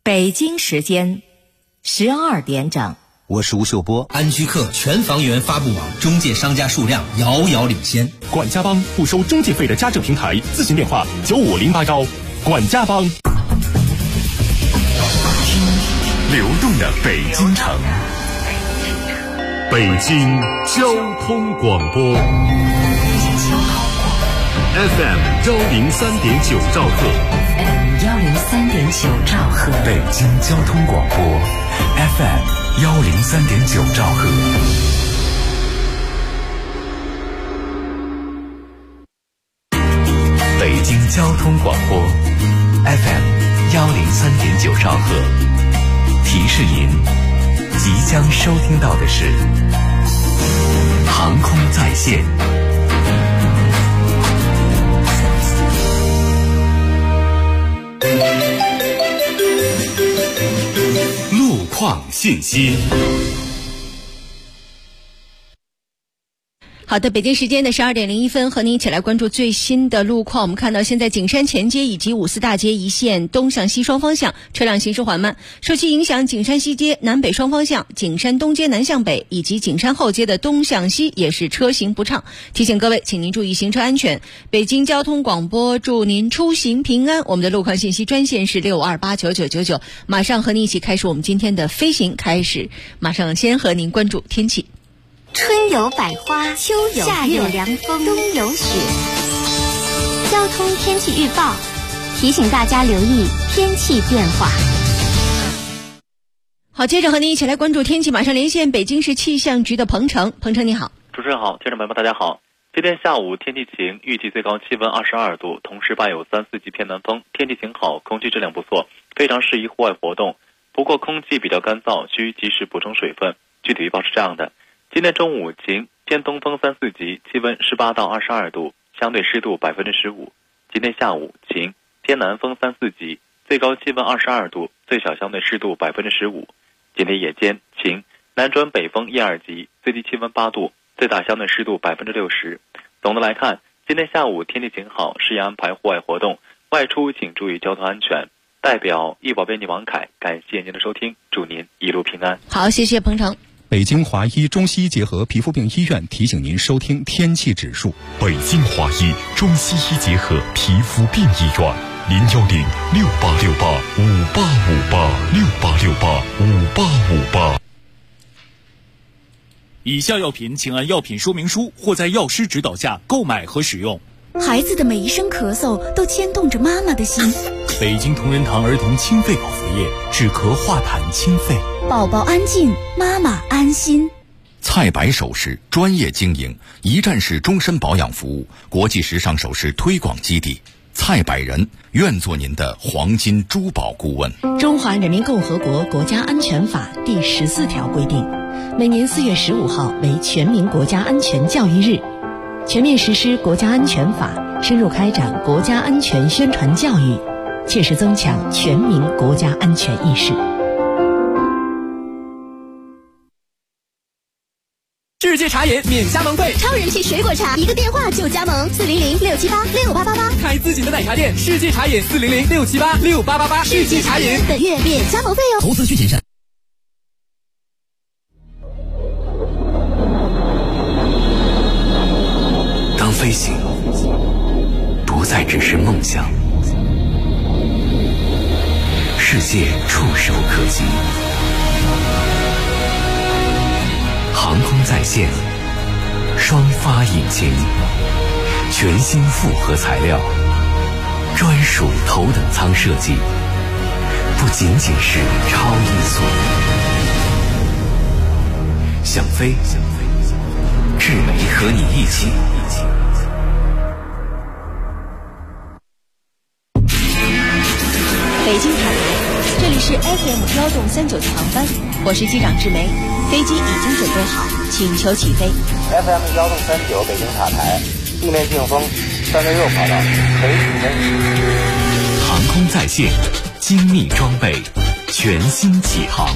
北京时间12点整。 我是吴秀波。 安居客全房源发布网中介商家数量遥遥领先。 管家帮不收中介费的家政平台，咨询电话95080。管家帮。听流动的北京城，北京交通广播 FM 103.9兆赫 103.9兆赫， 北京交通广播 FM 103.9兆赫。北京交通广播 FM 103.9兆赫。提示您，即将收听到的是航空在线。 路况信息。 好的，北京时间的12点01分，和您一起来关注最新的路况。我们看到现在景山前街以及五四大街一线东向西双方向车辆行驶缓慢，受其影响，景山西街南北双方向、景山东街南向北以及景山后街的东向西也是车行不畅。提醒各位，请您注意行车安全。北京交通广播祝您出行平安。我们的路况信息专线是6289999，马上和您一起开始我们今天的飞行开始。马上先和您关注天气。 春有百花，秋有夏有凉风，冬有雪。交通天气预报提醒大家留意天气变化。 好，接着和您一起来关注天气，马上连线北京市气象局的彭程。彭程你好。 主持人好，听众朋友们大家好。今天下午天气晴，预计最高气温22度，同时伴有3、4级偏南风，天气晴好，空气质量不错，非常适宜户外活动。不过空气比较干燥，需及时补充水分。具体预报是这样的：今天中午晴，偏东风3、4级，气温18到22度，相对湿度15%。今天下午晴，偏南风3、4级，最高气温22度，最小相对湿度15%。今天夜间晴，南转北风1、2级，最低气温8度，最大相对湿度60%。总的来看，今天下午天气晴好，适宜安排户外活动，外出请注意交通安全。代表易宝编辑王凯，感谢您的收听，祝您一路平安。 好，谢谢彭程。 北京华医中西医结合皮肤病医院提醒您收听天气指数。 北京华医中西医结合皮肤病医院，0106868585858，68685858。 以下药品请按药品说明书或在药师指导下购买和使用。 孩子的每一声咳嗽都牵动着妈妈的心。 北京同仁堂儿童清肺口服液，止咳化痰清肺。 宝宝安静，妈妈安心。 菜百首饰专业经营，一站式终身保养服务，国际时尚首饰推广基地。蔡百人愿做您的黄金珠宝顾问。 中华人民共和国国家安全法第14条规定，每年4月15号为全民国家安全教育日，全面实施国家安全法，深入开展国家安全宣传教育，切实增强全民国家安全意识。 世界茶饮免加盟费， 超人气水果茶，一个电话就加盟，400-678-6888， 开自己的奶茶店。世界茶饮400-678-6888，世界茶饮本月免加盟费哦。 投资需谨慎。 当飞行不再只是梦想，世界触手可及。航空在线，双发引擎，全新复合材料，专属头等舱设计，不仅仅是超音速。想飞，智美和你一起。 北京塔台，这里是 FM1动39的航班，我是机长志梅，飞机已经准备好，请求起飞。 FM1动39北京塔台，地面净风366跑道，垂直飞。 航空在线，精密装备，全新启航。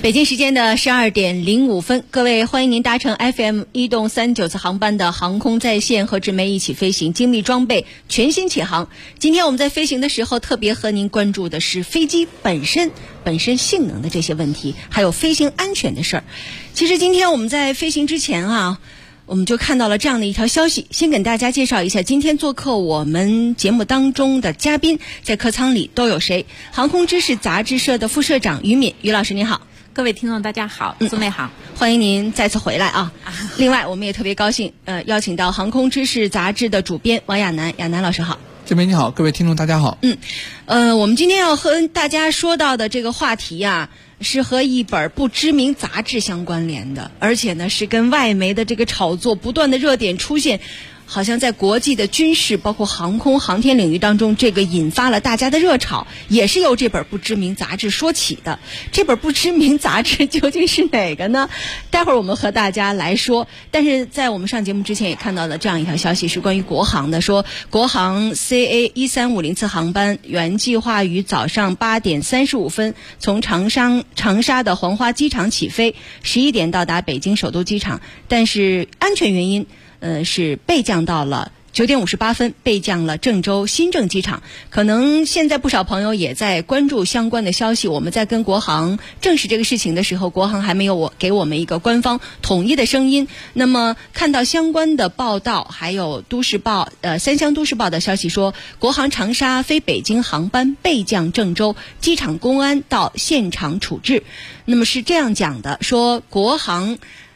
北京时间的12点05分，各位欢迎您搭乘 FM 1动39次航班的航空在线和志梅一起飞行，精密装备全新启航。今天我们在飞行的时候特别和您关注的是飞机本身性能的这些问题，还有飞行安全的事儿。其实今天我们在飞行之前我们就看到了这样的一条消息，先给大家介绍一下今天做客我们节目当中的嘉宾，在客舱里都有谁。航空知识杂志社的副社长于敏，于老师您好。 各位听众大家好，苏妹好， 欢迎您再次回来啊！另外我们也特别高兴邀请到航空知识杂志的主编王亚楠，亚楠老师好。 这边你好，各位听众大家好。 我们今天要和大家说到的这个话题是和一本不知名杂志相关联的，而且呢是跟外媒的这个炒作不断的热点出现，好像在国际的军事包括航空航天领域当中，这个引发了大家的热炒，也是由这本不知名杂志说起的。这本不知名杂志究竟是哪个呢？待会儿我们和大家来说。但是在我们上节目之前也看到了这样一条消息，是关于国航的，说国航 CA1350 次航班原计划于早上8点35分从长沙的黄花机场起飞，11点到达北京首都机场，但是安全原因是备降到了9点58分，备降了郑州新郑机场。可能现在不少朋友也在关注相关的消息，我们在跟国航证实这个事情的时候，国航还没有给我们一个官方统一的声音。那么看到相关的报道，还有都市报三湘都市报的消息说，国航长沙飞北京航班备降郑州，机场公安到现场处置。那么是这样讲的，说国航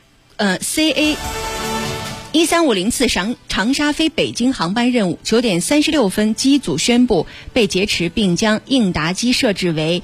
CA1350次长沙飞北京航班任务9点36分，机组宣布被劫持，并将应答机设置为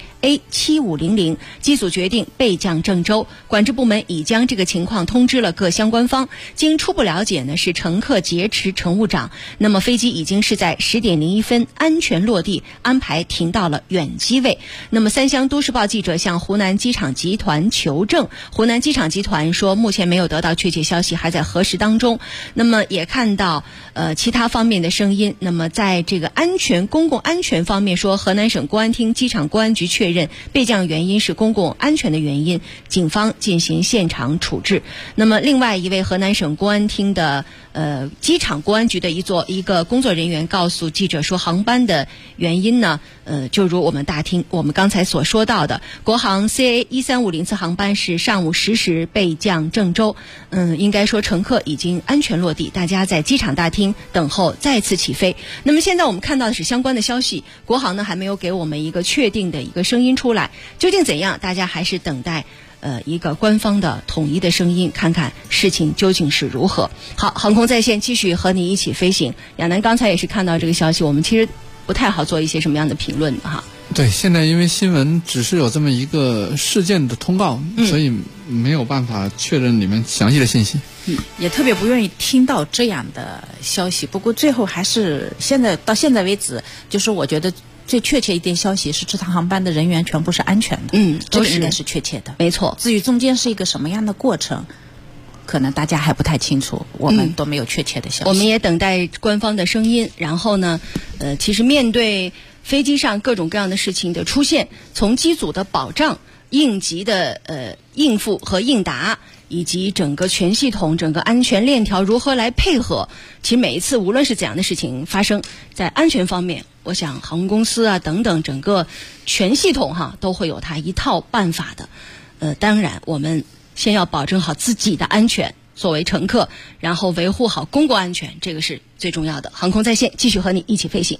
A7500， 机组决定备降郑州。管制部门已将这个情况通知了各相关方。经初步了解呢，是乘客劫持乘务长。那么飞机已经是在10点01分安全落地，安排停到了远机位。那么三湘都市报记者向湖南机场集团求证，湖南机场集团说目前没有得到确切消息，还在核实当中。那么也看到其他方面的声音。那么在这个公共安全方面说，河南省公安厅机场公安局确认备降原因是公共安全的原因，警方进行现场处置。那么另外一位河南省公安厅的机场公安局的一个工作人员告诉记者说，航班的原因呢就如我们刚才所说到的，国航 CA1350 次航班是上午10时备降郑州。应该说乘客已经安全落地，大家在机场大厅等候再次起飞。那么现在我们看到的是相关的消息，国航呢还没有给我们一个确定的一个声音出来，究竟怎样，大家还是等待一个官方的统一的声音，看看事情究竟是如何。好，航空在线继续和你一起飞行。亚楠刚才也是看到这个消息，我们其实不太好做一些什么样的评论哈。 对，现在因为新闻只是有这么一个事件的通告，所以没有办法确认里面详细的信息。 也特别不愿意听到这样的消息。不过最后还是到现在为止，就是我觉得最确切一点消息是这趟航班的人员全部是安全的。这个应该是确切的， 没错。 至于中间是一个什么样的过程，可能大家还不太清楚，我们都没有确切的消息。 我们也等待官方的声音。然后呢其实面对飞机上各种各样的事情的出现，从机组的保障、应急的应付和应答，以及整个全系统、整个安全链条如何来配合，其实每一次无论是怎样的事情发生，在安全方面，我想航空公司等等整个全系统都会有它一套办法的。当然我们先要保证好自己的安全，作为乘客，然后维护好公共安全，这个是最重要的。航空在线继续和你一起飞行。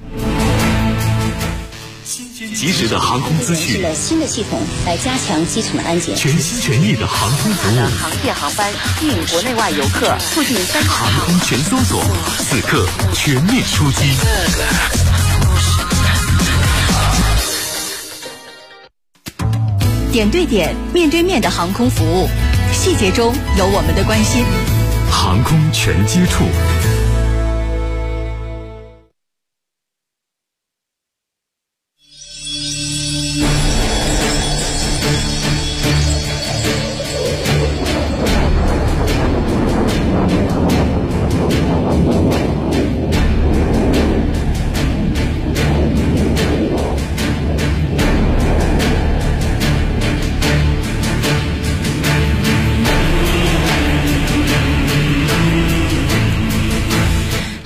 及时的航空资讯， 了新的系统来加强机场的安检， 全心全意的航空服务， 航线航班吸引国内外游客，促进航空全搜索，此刻全面出击。 点对点、面对面的航空服务，细节中有我们的关心。 航空全接触。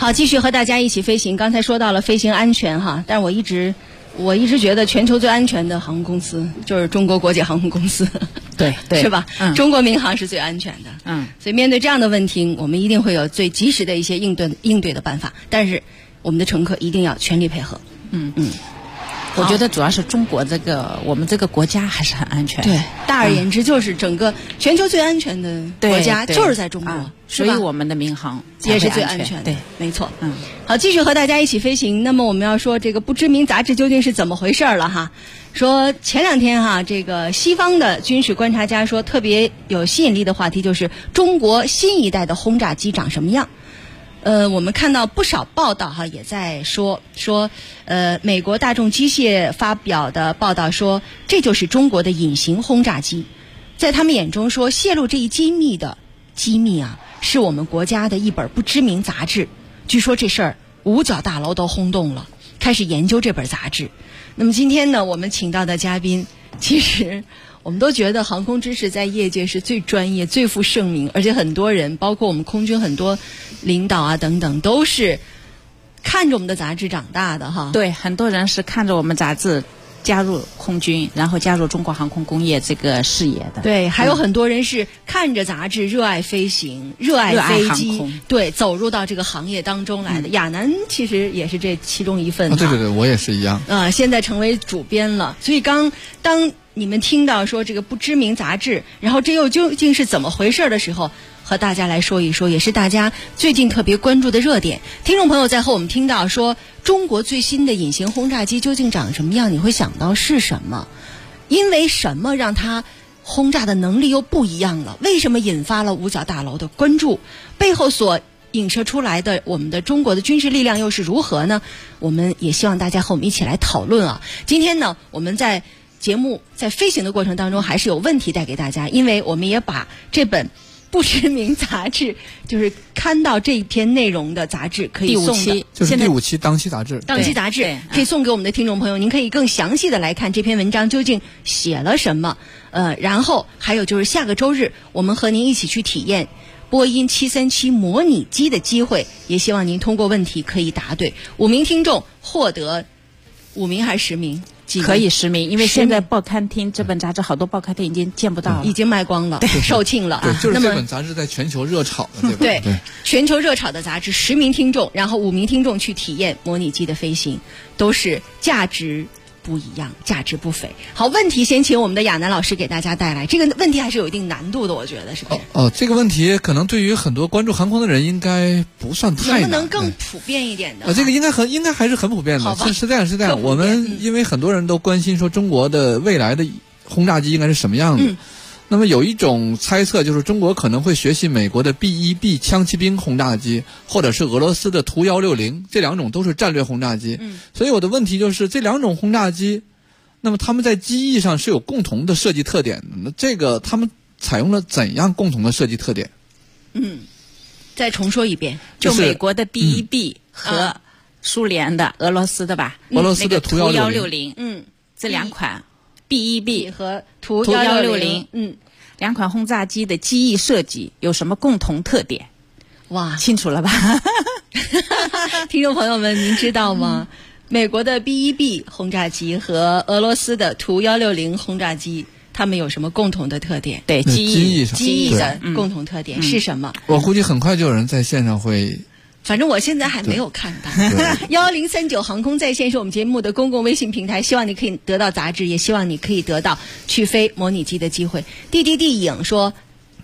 好，继续和大家一起飞行。刚才说到了飞行安全哈，但是我一直觉得全球最安全的航空公司就是中国国际航空公司， 对， 是吧？中国民航是最安全的。所以面对这样的问题，我们一定会有最及时的一些应对的办法。但是我们的乘客一定要全力配合。 我觉得主要是中国我们这个国家还是很安全。 对，大而言之就是整个全球最安全的国家就是在中国， 所以我们的民航也是最安全的。 对， 没错。好，继续和大家一起飞行。那么我们要说这个不知名杂志究竟是怎么回事了哈？说前两天哈，这个西方的军事观察家说，特别有吸引力的话题就是中国新一代的轰炸机长什么样。我们看到不少报道哈，也在说，美国大众机械发表的报道说，这就是中国的隐形轰炸机。在他们眼中说，泄露这一机密啊，是我们国家的一本不知名杂志。据说这事儿五角大楼都轰动了，开始研究这本杂志。那么今天呢，我们请到的嘉宾，其实我们都觉得航空知识在业界是最专业、最负盛名，而且很多人，包括我们空军很多领导啊等等，都是看着我们的杂志长大的哈。 对，很多人是看着我们杂志加入空军，然后加入中国航空工业这个事业的。 对，还有很多人是看着杂志热爱飞行、热爱飞机，对，走入到这个行业当中来的。亚楠其实也是这其中一份。 对，我也是一样。 现在成为主编了，所以当你们听到说这个不知名杂志，然后这又究竟是怎么回事的时候，和大家来说一说，也是大家最近特别关注的热点。听众朋友在和我们听到说中国最新的隐形轰炸机究竟长什么样，你会想到是什么？因为什么让它轰炸的能力又不一样了？为什么引发了五角大楼的关注？背后所影射出来的我们的中国的军事力量又是如何呢？我们也希望大家和我们一起来讨论啊。今天呢，我们在节目在飞行的过程当中还是有问题带给大家，因为我们也把这本不知名杂志，就是看到这一篇内容的杂志可以送的， 就是第5期当期杂志， 可以送给我们的听众朋友，您可以更详细的来看这篇文章究竟写了什么。然后还有就是下个周日我们和您一起去体验波音737模拟机的机会，也希望您通过问题可以答对。5名听众获得5名还是10名？ 可以10名，因为现在报刊厅这本杂志好多报刊厅已经见不到了， 已经卖光了，售罄了。 对，就是这本杂志在全球热炒的，对， 全球热炒的杂志，10名听众，然后5名听众去体验模拟机的飞行，都是价值不一样，价值不菲。好，问题先请我们的亚楠老师给大家带来。这个问题还是有一定难度的，我觉得是不是？ 这个问题可能对于很多关注航空的人应该不算太难。 能不能更普遍一点的？ 这个应该还是很普遍的。是这样。我们因为很多人都关心说中国的未来的轰炸机应该是什么样的。那么有一种猜测就是中国可能会学习美国的 B-1B 枪骑兵轰炸机，或者是俄罗斯的图160，这两种都是战略轰炸机。所以我的问题就是这两种轰炸机，那么他们在机翼上是有共同的设计特点的，那这个他们采用了怎样共同的设计特点？ 再重说一遍， 就美国的 B-1B 和苏联的俄罗斯的吧， 俄罗斯的图 160，这两款 B-1B 和图160， 两款轰炸机的机翼设计有什么共同特点？ 哇， 清楚了吧？ 听众朋友们，您知道吗？美国的 B-1B 轰炸机和俄罗斯的图160轰炸机，它们有什么共同的特点？ 对，机翼的共同特点是什么？ 我估计很快就有人在线上会。 反正我现在还没有看到。1039航空在线是我们节目的公共微信平台，希望你可以得到杂志，也希望你可以得到去飞模拟机的机会。DDD 影说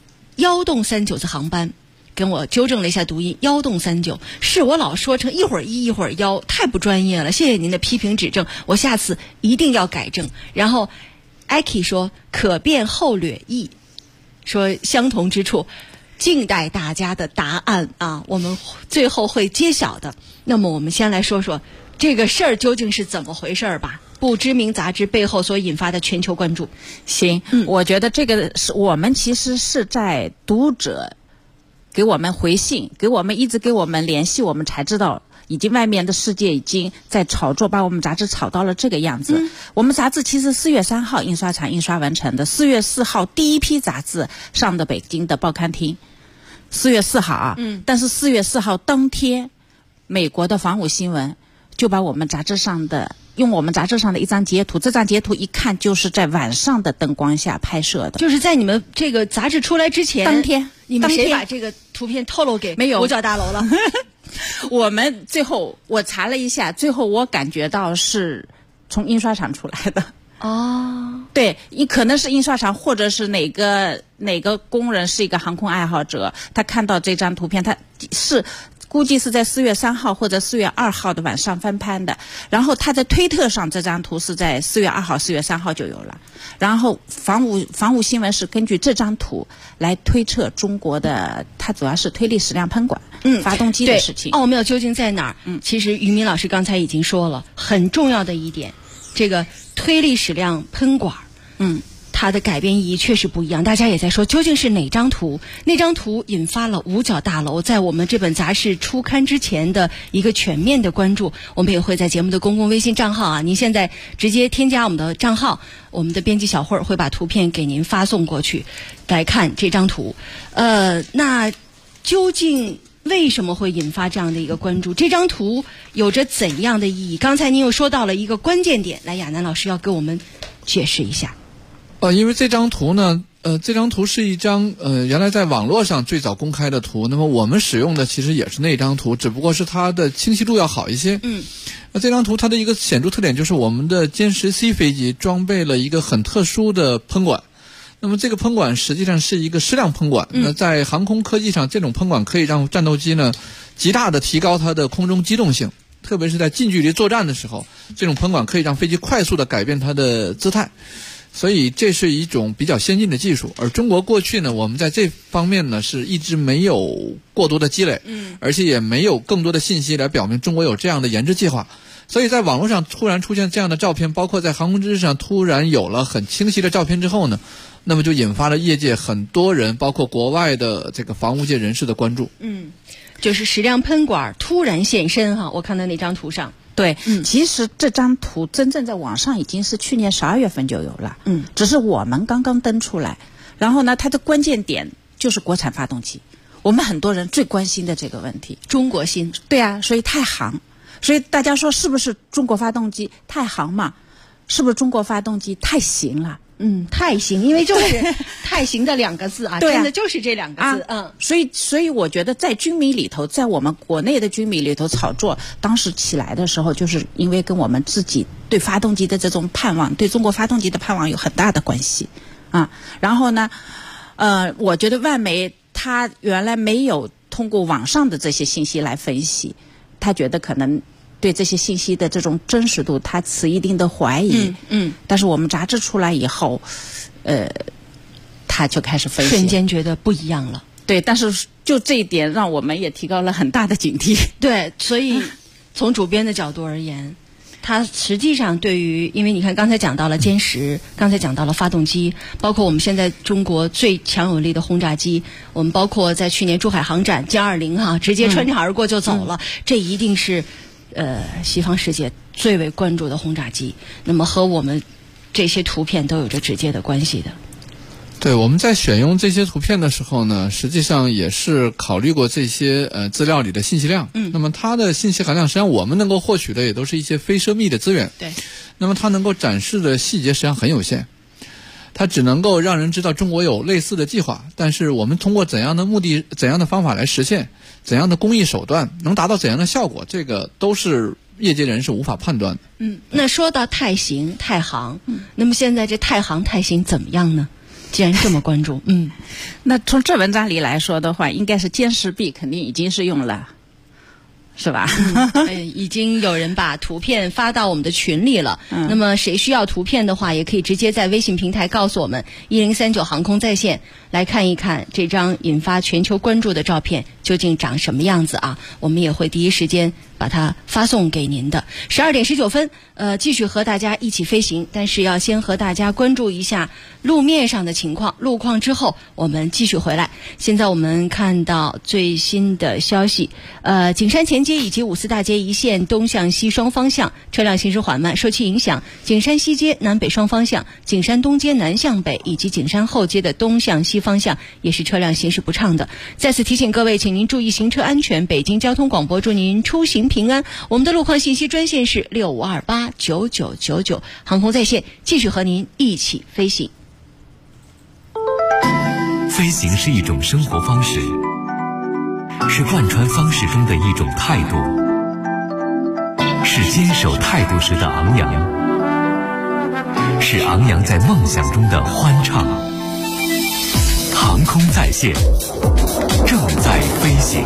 ，1栋39次航班，跟我纠正了一下读音，1栋39，是我老说成一会儿1一会儿1，太不专业了，谢谢您的批评指正，我下次一定要改正。然后艾 k 说可变后掠翼，说相同之处静待大家的答案啊，我们最后会揭晓的。那么我们先来说说这个事儿究竟是怎么回事吧，不知名杂志背后所引发的全球关注。 行，我觉得这个是我们其实是在读者给我们回信，一直给我们联系，我们才知道已经外面的世界已经在炒作，把我们杂志炒到了这个样子。我们杂志其实4月3号印刷厂印刷完成的，4月4号第一批杂志上的北京的报刊厅，4月4号啊，但是4月4号当天美国的防务新闻就把我们杂志上的用我们杂志上的一张截图，这张截图一看就是在晚上的灯光下拍摄的， 就是在你们这个杂志出来之前， 当天你们谁把这个图片透露给没有五角大楼了？ 我们最后我查了一下，最后我感觉到是从印刷厂出来的。 哦， 对，可能是印刷厂，或者是哪个工人是一个航空爱好者，他看到这张图片，他是估计是在4月3号或者4月2号的晚上翻拍的，然后他在推特上这张图是在4月2号、4月3号就有了，然后防务新闻是根据这张图来推测中国的，它主要是推力矢量喷管发动机的事情。 奥妙究竟在哪儿？其实于敏老师刚才已经说了，很重要的一点，这个推力矢量喷管，它的改变意义确实不一样。大家也在说，究竟是哪张图？那张图引发了五角大楼在我们这本杂志初刊之前的一个全面的关注。我们也会在节目的公共微信账号啊，您现在直接添加我们的账号，我们的编辑小慧会把图片给您发送过去，来看这张图。那究竟为什么会引发这样的一个关注？这张图有着怎样的意义？刚才您又说到了一个关键点，来，亚楠老师要给我们解释一下。 因为这张图呢，这张图是一张原来在网络上最早公开的图，那么我们使用的其实也是那张图，只不过是它的清晰度要好一些。那这张图它的一个显著特点就是我们的歼10C飞机装备了一个很特殊的喷管。那么这个喷管实际上是一个矢量喷管。那在航空科技上，这种喷管可以让战斗机呢极大的提高它的空中机动性，特别是在近距离作战的时候，这种喷管可以让飞机快速的改变它的姿态。所以这是一种比较先进的技术，而中国过去呢，我们在这方面呢是一直没有过多的积累，而且也没有更多的信息来表明中国有这样的研制计划。所以在网络上突然出现这样的照片，包括在航空知识上突然有了很清晰的照片之后呢，那么就引发了业界很多人，包括国外的这个防务界人士的关注。 就是矢量喷管突然现身哈，我看到那张图上。 对，其实这张图真正在网上已经是去年12月份就有了，只是我们刚刚登出来。然后呢，它的关键点就是国产发动机，我们很多人最关心的这个问题， 中国芯。 对啊，所以太行，所以大家说是不是中国发动机太行嘛？是不是中国发动机太行了？ 太行，因为就是太行的2个字啊，真的就是这2个字。 所以我觉得在军迷里头，在我们国内的军迷里头炒作，当时起来的时候，就是因为跟我们自己对发动机的这种盼望，对中国发动机的盼望有很大的关系啊。然后呢，我觉得万媒他原来没有通过网上的这些信息来分析，他觉得可能对这些信息的这种真实度他持一定的怀疑。但是我们杂志出来以后，他就开始分析， 瞬间觉得不一样了。 对，但是就这一点让我们也提高了很大的警惕。 对，所以从主编的角度而言，它实际上对于，因为你看刚才讲到了歼10，刚才讲到了发动机，包括我们现在中国最强有力的轰炸机，我们包括在去年珠海航展歼20直接穿墙而过就走了，这一定是西方世界最为关注的轰炸机，那么和我们这些图片都有着直接的关系的。 对，我们在选用这些图片的时候呢，实际上也是考虑过这些资料里的信息量。那么它的信息含量，实际上我们能够获取的也都是一些非奢密的资源。 对。 那么它能够展示的细节实际上很有限，它只能够让人知道中国有类似的计划，但是我们通过怎样的目的、怎样的方法来实现，怎样的工艺手段能达到怎样的效果，这个都是业界人士无法判断的。 那说到太行、太行，那么现在这太行、太行怎么样呢？既然这么关注， 那从这文章里来说的话，应该是歼10B肯定已经是用了，是吧？ 已经有人把图片发到我们的群里了。那么谁需要图片的话，也可以直接在微信平台告诉我们1039航空在线，来看一看这张引发全球关注的照片究竟长什么样子啊！我们也会第一时间把它发送给您的。12点19分，继续和大家一起飞行，但是要先和大家关注一下路面上的情况。路况之后，我们继续回来。现在我们看到最新的消息，景山前街以及五四大街一线东向西双方向车辆行驶缓慢，受其影响，景山西街南北双方向、景山东街南向北以及景山后街的东向西方向也是车辆行驶不畅的。再次提醒各位，请您您注意行车安全。北京交通广播祝您出行平安。我们的路况信息专线是65289999，航空在线继续和您一起飞行。 飞行是一种生活方式，是贯穿方式中的一种态度，是坚守态度时的昂扬，是昂扬在梦想中的欢畅。航空在线，正在飞行。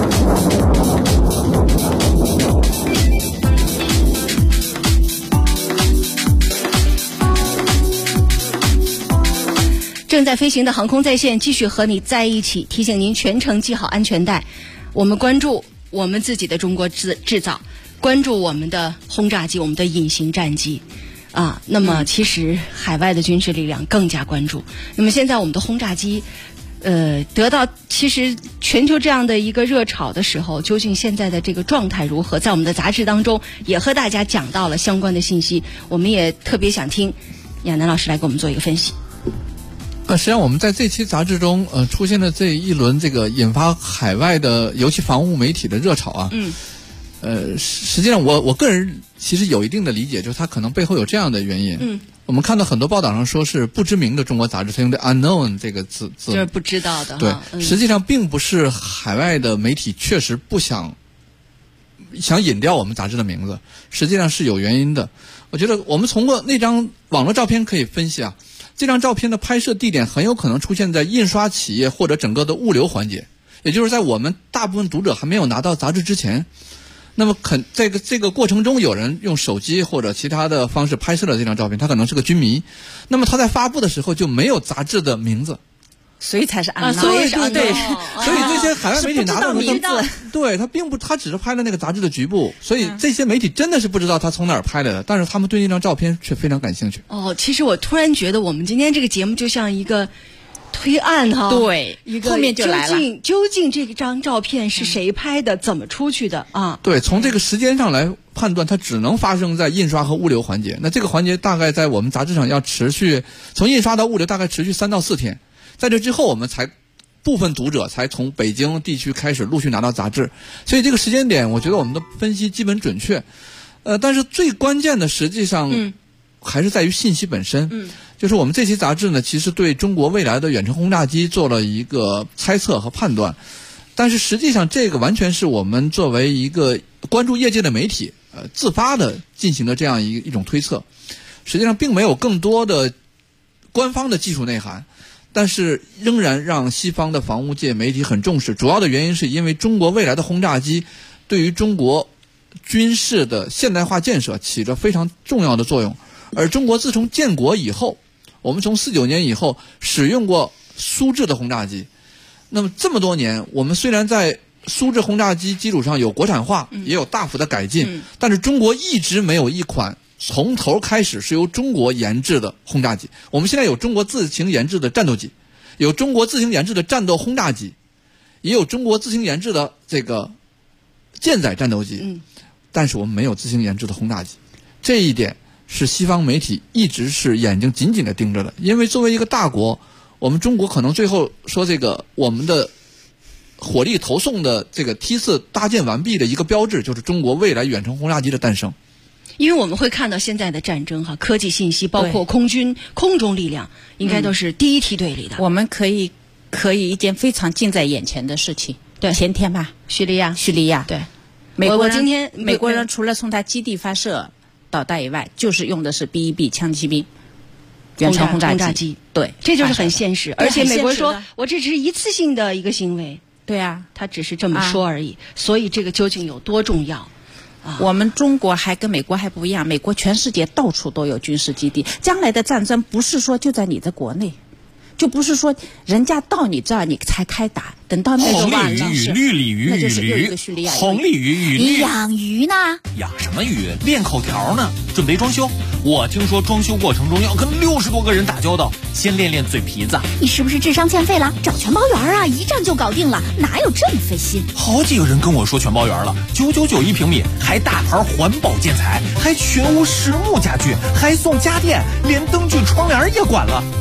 正在飞行的航空在线继续和你在一起，提醒您全程系好安全带。我们关注我们自己的中国制造，关注我们的轰炸机，我们的隐形战机啊。那么其实海外的军事力量更加关注。那么现在我们的轰炸机得到其实全球这样的一个热潮的时候，究竟现在的这个状态如何？在我们的杂志当中也和大家讲到了相关的信息，我们也特别想听亚楠老师来给我们做一个分析。 实际上我们在这期杂志中出现了这一轮这个引发海外的尤其防务媒体的热潮啊。实际上我个人其实有一定的理解，就是它可能背后有这样的原因。我们看到很多报道上说是不知名的中国杂志，它用的 unknown 这个字就是不知道的。 对，实际上并不是海外的媒体确实不想引掉我们杂志的名字，实际上是有原因的。我觉得我们通过那张网络照片可以分析啊，这张照片的拍摄地点很有可能出现在印刷企业或者整个的物流环节，也就是在我们大部分读者还没有拿到杂志之前。那么这个过程中有人用手机或者其他的方式拍摄了这张照片，他可能是个军迷，那么他在发布的时候就没有杂志的名字， 所以才是对，所以这些海外媒体拿到名字，对，他只是拍了那个杂志的局部，所以这些媒体真的是不知道他从哪儿拍来的，但是他们对那张照片却非常感兴趣。 其实我突然觉得我们今天这个节目就像一个推案哈， 对， 一个后面就来了。 究竟这张照片是谁拍的，怎么出去的啊？ 对，从这个时间上来判断，它只能发生在印刷和物流环节。那这个环节大概在我们杂志上要持续，从印刷到物流大概持续3到4天，在这之后我们才部分读者才从北京地区开始陆续拿到杂志，所以这个时间点我觉得我们的分析基本准确。但是最关键的实际上还是在于信息本身。就是我们这期杂志呢，其实对中国未来的远程轰炸机做了一个猜测和判断，但是实际上这个完全是我们作为一个关注业界的媒体自发的进行的这样一种推测，实际上并没有更多的官方的技术内涵，但是仍然让西方的防务界媒体很重视。主要的原因是因为中国未来的轰炸机对于中国军事的现代化建设起着非常重要的作用，而中国自从建国以后，我们从49年以后使用过苏制的轰炸机，那么这么多年，我们虽然在苏制轰炸机基础上有国产化，也有大幅的改进，但是中国一直没有一款从头开始是由中国研制的轰炸机。我们现在有中国自行研制的战斗机，有中国自行研制的战斗轰炸机，也有中国自行研制的这个舰载战斗机，但是我们没有自行研制的轰炸机。这一点是西方媒体一直是眼睛紧紧的盯着的，因为作为一个大国，我们中国可能最后说这个我们的火力投送的这个梯次搭建完毕的一个标志，就是中国未来远程轰炸机的诞生。 因为我们会看到现在的战争科技信息，包括空军、空中力量，应该都是第一梯队里的。 我们可以一件非常近在眼前的事情， 对， 前天吧，叙利亚， 对， 美国人除了从他基地发射导弹以外，就是用的是 B-1B 枪骑兵远程轰炸机，对， 这就是很现实。而且美国说，我这只是一次性的一个行为， 对啊， 他只是这么说而已。所以这个究竟有多重要？ 我们中国还跟美国还不一样，美国全世界到处都有军事基地。将来的战争不是说就在你的国内，就不是说人家到你这儿你才开打，等到那个晚上是绿鲤鱼， 那就是又一个叙利亚红鲤鱼， 你养鱼呢？ 养什么鱼？练口条呢，准备装修。我听说装修过程中要跟60多个人打交道，先练练嘴皮子。 你是不是智商欠费了？找全包圆啊，一站就搞定了，哪有这么费心？ 好几个人跟我说全包圆了，999一平米，还大牌环保建材，还全屋实木家具，还送家电，连灯具窗帘也管了。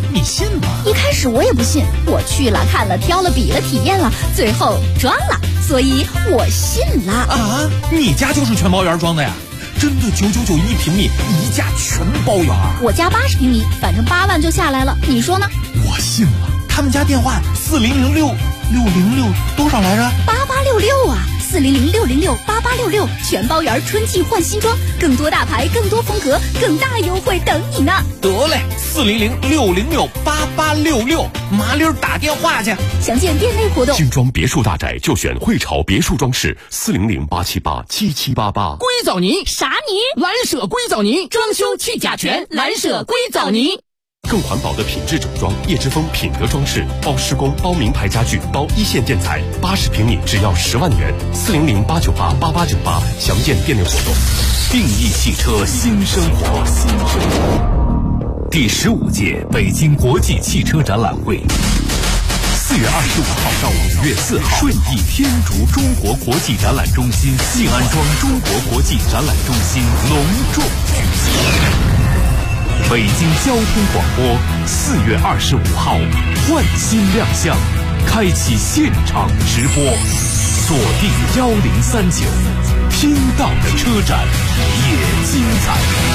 你信吗？ 一开始我也不信，我去了看了挑了比了体验了，最后装了，所以我信了。 啊，你家就是全包圆装的呀？真的9991平米，一价全包圆。 我家80平米，反正8万就下来了，你说呢？ 我信了。他们家电话4006多少来着 ？8866啊，4006068866，全包圆，春季换新装，更多大牌，更多风格，更大优惠等你呢。 得嘞，4006068866，麻溜打电话去。 详见店内活动。 精装别墅大宅就选汇潮别墅装饰，400-878-7788。 硅藻泥啥泥？ 蓝舍硅藻泥，装修去甲醛，蓝舍硅藻泥。 更环保的品质整装，叶之峰品德装饰，包施工，包名牌家具，包一线建材，80平米只要10万元，400-898-8898，详见店内活动。定义汽车新生活。第15届北京国际汽车展览会，4月25号到5月4号，顺义天竺中国国际展览中心、静安庄中国国际展览中心隆重举行。北京交通广播4月25号换新亮相，开启现场直播，锁定1039，听到的车展也精彩。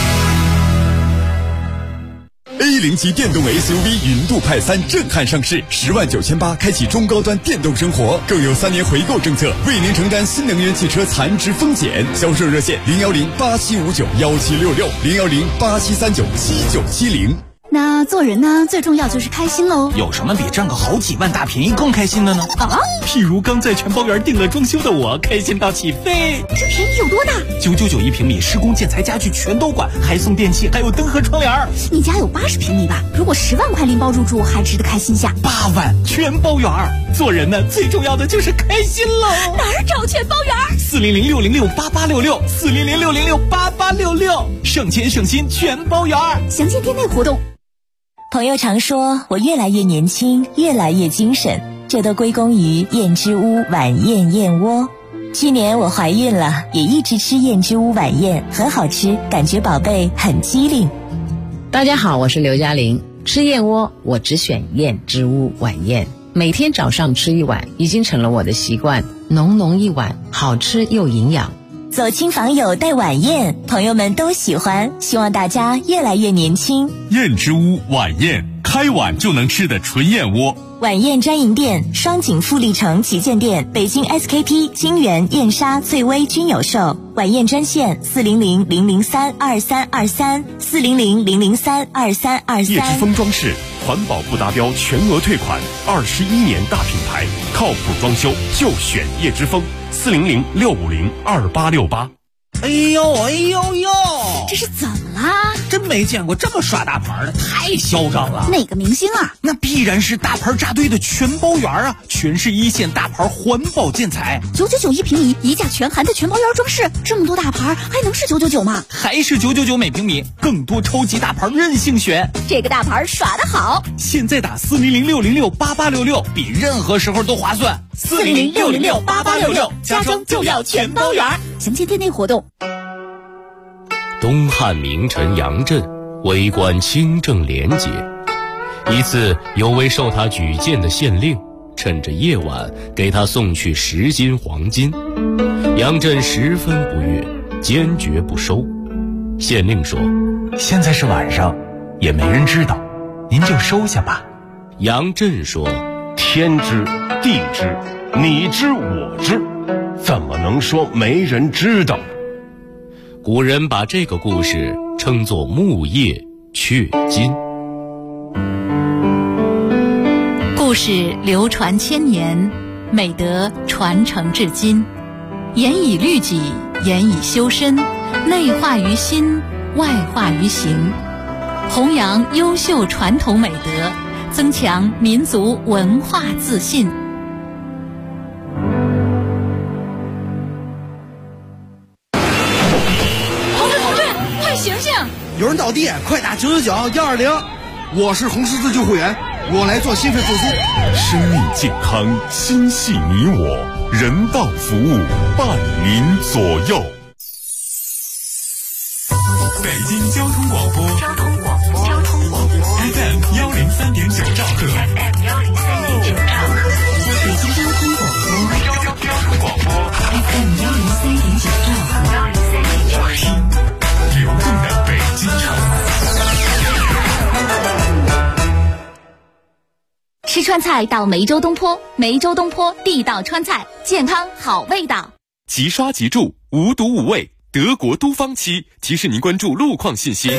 A0级电动 SUV 云度派3震撼上市，10.98万开启中高端电动生活，更有3年回购政策，为您承担新能源汽车残值风险。销售热线010-8759-1766，010-8739-7970。 那做人呢，最重要就是开心喽。 有什么比占个好几万大便宜更开心的呢？ 啊， 譬如刚在全包圆订了装修的我，开心到起飞。 这便宜有多大 ？9991平米，施工建材家具全都管，还送电器，还有灯和窗帘。 你家有80平米吧？如果10万块拎包入住，还值得开心下。 8万全包圆。做人呢，最重要的就是开心喽。 哪儿找全包圆 ？400-606-8866，400-606-8866，省钱省心全包圆。 详见店内活动。 朋友常说我越来越年轻，越来越精神，这都归功于燕之屋晚宴燕窝。去年我怀孕了，也一直吃燕之屋晚宴，很好吃，感觉宝贝很机灵。 大家好，我是刘嘉玲。吃燕窝我只选燕之屋晚宴，每天早上吃一碗，已经成了我的习惯，浓浓一碗，好吃又营养。 走亲访友带晚宴，朋友们都喜欢，希望大家越来越年轻。 燕之屋晚宴，开碗就能吃的纯燕窝。 晚宴专营店：双井富力城旗舰店、北京 SKP、金源、燕莎、翠微均有售。晚宴专线400-003-2323，400-003-2323。 叶之峰装饰，环保不达标全额退款，21年大品牌，靠谱装修就选叶之峰，400-650-2868。 哎呦哎呦呦， 这是怎么啦？ 真没见过这么耍大牌的，太嚣张了。 哪个明星啊？ 那必然是大牌扎堆的全包圆啊，全是一线大牌环保建材 ，9991平米，一价全含的全包圆装饰，这么多大牌还能是999吗？ 还是999每平米，更多超级大牌任性选。 这个大牌耍得好， 现在打400-606-8866，比任何时候都划算。 400-606-8866，家装就要全包圆。详见店内活动。 东汉名臣杨震为官清正廉洁，一次有位受他举荐的县令趁着夜晚给他送去10斤黄金，杨震十分不悦，坚决不收。县令说： 现在是晚上，也没人知道，您就收下吧。 杨震说： 天知地知，你知我知，怎么能说没人知道？ 古人把这个故事称作木叶雀金。 故事流传千年，美德传承至今，严以律己，严以修身，内化于心，外化于行，弘扬优秀传统美德，增强民族文化自信。 有人倒地，快打999-120。我是红十字救护员，我来做心肺复苏。 生命健康，心系你我，人道服务伴您左右。北京交通广播，FM103.8。 103.9兆赫 FM 103.9兆赫， 北京交通广播 FM 103.9兆赫， 流动的北京城。 吃川菜到梅州东坡，梅州东坡地道川菜，健康好味道。 即刷即住，无毒无味，德国都方漆提示您关注路况信息。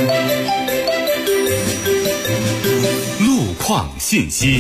路况信息。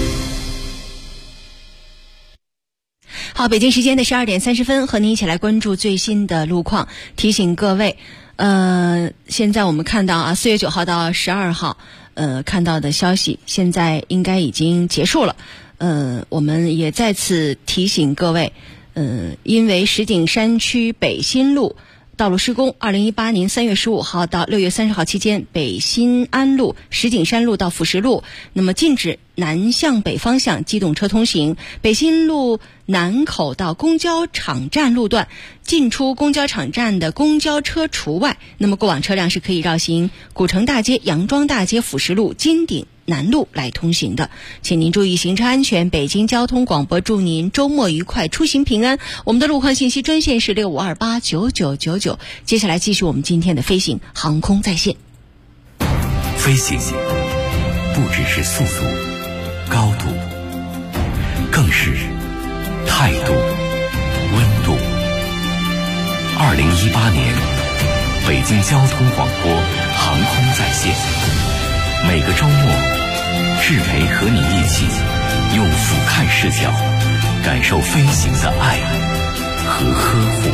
好，北京时间的12点30分，和您一起来关注最新的路况。提醒各位，现在我们看到啊，4月9号到12号，看到的消息，现在应该已经结束了。我们也再次提醒各位，因为石景山区北新路道路施工，2018年3月15号到6月30号期间，北新安路、石景山路到辅石路，那么禁止南向北方向机动车通行。北新路南口到公交场站路段，进出公交场站的公交车除外。那么过往车辆是可以绕行古城大街、杨庄大街、辅石路、金鼎南路来通行的，请您注意行车安全。北京交通广播祝您周末愉快，出行平安。我们的路况信息专线是65289999。接下来继续我们今天的飞行航空在线。 飞行不只是速度、高度，更是态度、温度。2018年，北京交通广播航空在线，每个周末，志培和你一起用俯瞰视角感受飞行的爱和呵护。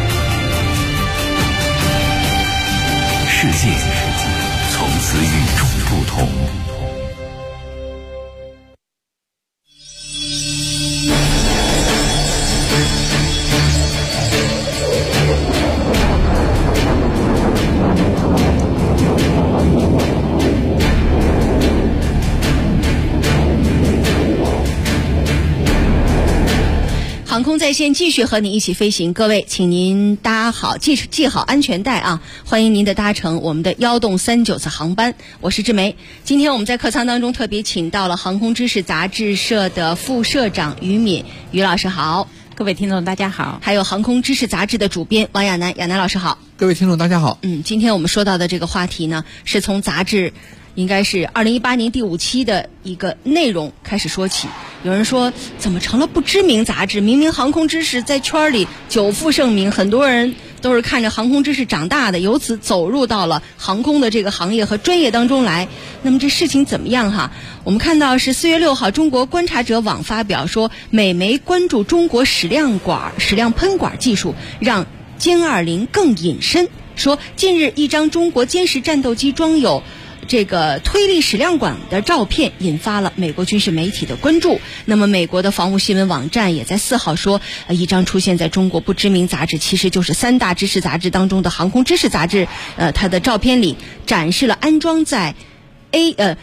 世界从此与众不同。 航空在线继续和你一起飞行，各位，请您搭好系好安全带啊！欢迎您的搭乘我们的1动39次航班，我是志梅。今天我们在客舱当中特别请到了航空知识杂志社的副社长于敏，于老师好。 各位听众大家好。 还有航空知识杂志的主编王亚楠，亚楠老师好。 各位听众大家好。 今天我们说到的这个话题呢，是从杂志应该是2018年第5期的一个内容开始说起。有人说怎么成了不知名杂志，明明航空知识在圈里久负盛名，很多人都是看着航空知识长大的，由此走入到了航空的这个行业和专业当中来。那么这事情怎么样哈？我们看到是4月6号中国观察者网发表说，美媒关注中国矢量喷管技术让歼20更隐身，说近日一张中国歼10战斗机装有这个推力矢量管的照片引发了美国军事媒体的关注。那么美国的防务新闻网站也在4号说，一张出现在中国不知名杂志，其实就是3大知识杂志当中的航空知识杂志，它的照片里展示了安装在歼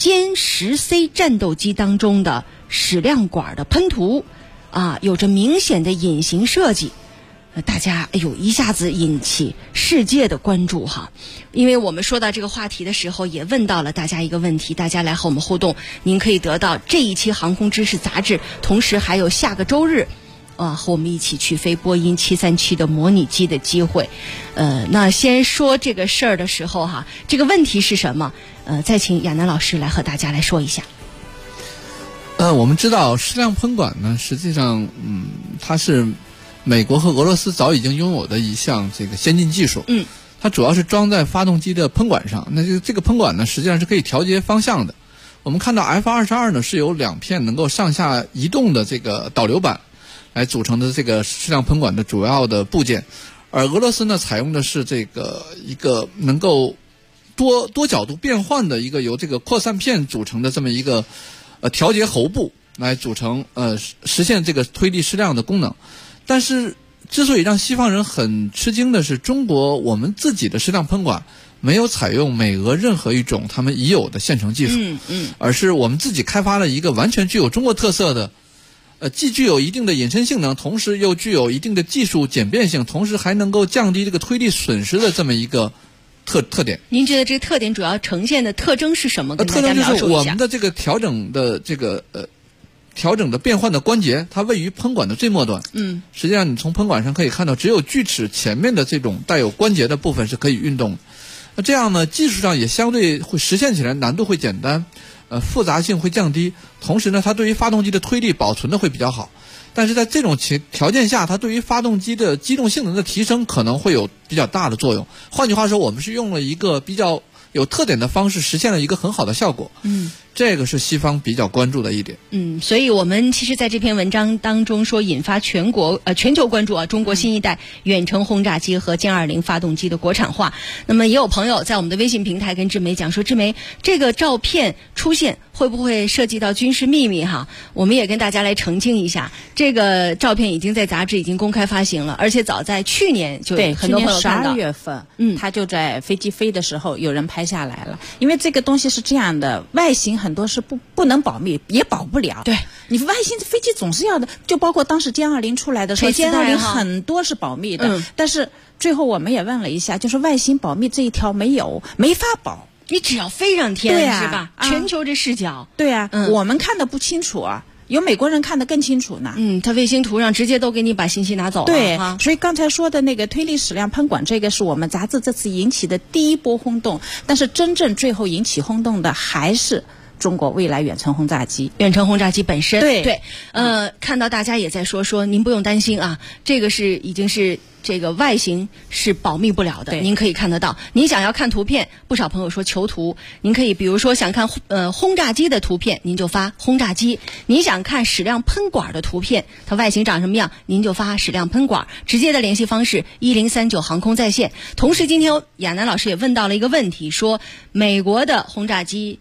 10C 战斗机当中的矢量管的喷涂啊，有着明显的隐形设计。大家一下子引起世界的关注哈。因为我们说到这个话题的时候，也问到了大家一个问题，大家来和我们互动，您可以得到这一期航空知识杂志，同时还有下个周日和我们一起去飞波音737的模拟机的机会。那先说这个事儿的时候哈，这个问题是什么？再请亚楠老师来和大家来说一下。 我们知道矢量喷管呢，实际上它是美国和俄罗斯早已经拥有的一项这个先进技术。它主要是装在发动机的喷管上。那这个喷管呢，实际上是可以调节方向的。我们看到 F-22 呢是由2片能够上下移动的这个导流板来组成的这个矢量喷管的主要的部件，而俄罗斯呢采用的是这个一个能够多角度变换的一个由这个扩散片组成的这么一个调节喉部来组成实现这个推力矢量的功能。但是之所以让西方人很吃惊的是，中国我们自己的矢量喷管没有采用美俄任何一种他们已有的现成技术，而是我们自己开发了一个完全具有中国特色的既具有一定的隐身性能，同时又具有一定的技术简便性，同时还能够降低这个推力损失的这么一个特点。 您觉得这个特点主要呈现的特征是什么？跟大家描述一下。 特征就是我们的这个调整的变换的关节，它位于喷管的最末端。实际上你从喷管上可以看到，只有锯齿前面的这种带有关节的部分是可以运动的。那这样呢，技术上也相对会实现起来难度会简单，复杂性会降低。同时呢，它对于发动机的推力保存的会比较好。但是在这种条件下，它对于发动机的机动性能的提升可能会有比较大的作用。换句话说，我们是用了一个比较有特点的方式，实现了一个很好的效果。这个是西方比较关注的一点。 所以我们其实在这篇文章当中说，引发全球关注啊，中国新一代远程轰炸机和歼20发动机的国产化。那么也有朋友在我们的微信平台跟志梅讲说，志梅，这个照片出现会不会涉及到军事秘密哈？我们也跟大家来澄清一下，这个照片已经在杂志已经公开发行了，而且早在去年就有很多朋友看到。 12月份，他就在飞机飞的时候有人拍下来了。因为这个东西是这样的，外形很多是不能保密，也保不了。 对， 你外形飞机总是要的，就包括当时歼20出来的时候，歼20很多是保密的，但是最后我们也问了一下，就是外形保密这一条没法保。 你只要飞上天，是吧？全球这视角， 对啊，我们看的不清楚啊。有美国人看得更清楚呢。 他卫星图上直接都给你把信息拿走了。 对，所以刚才说的那个推力矢量喷管，这个是我们杂志这次引起的第一波轰动，但是真正最后引起轰动的还是中国未来远程轰炸机本身。对，看到大家也在说您不用担心啊，这个已经是这个外形是保密不了的，您可以看得到。您想要看图片，不少朋友说求图，您可以比如说想看轰炸机的图片，您就发轰炸机；您想看矢量喷管的图片，它外形长什么样，您就发矢量喷管。直接的联系方式1039航空在线。同时，今天亚楠老师也问到了一个问题，说美国的轰炸机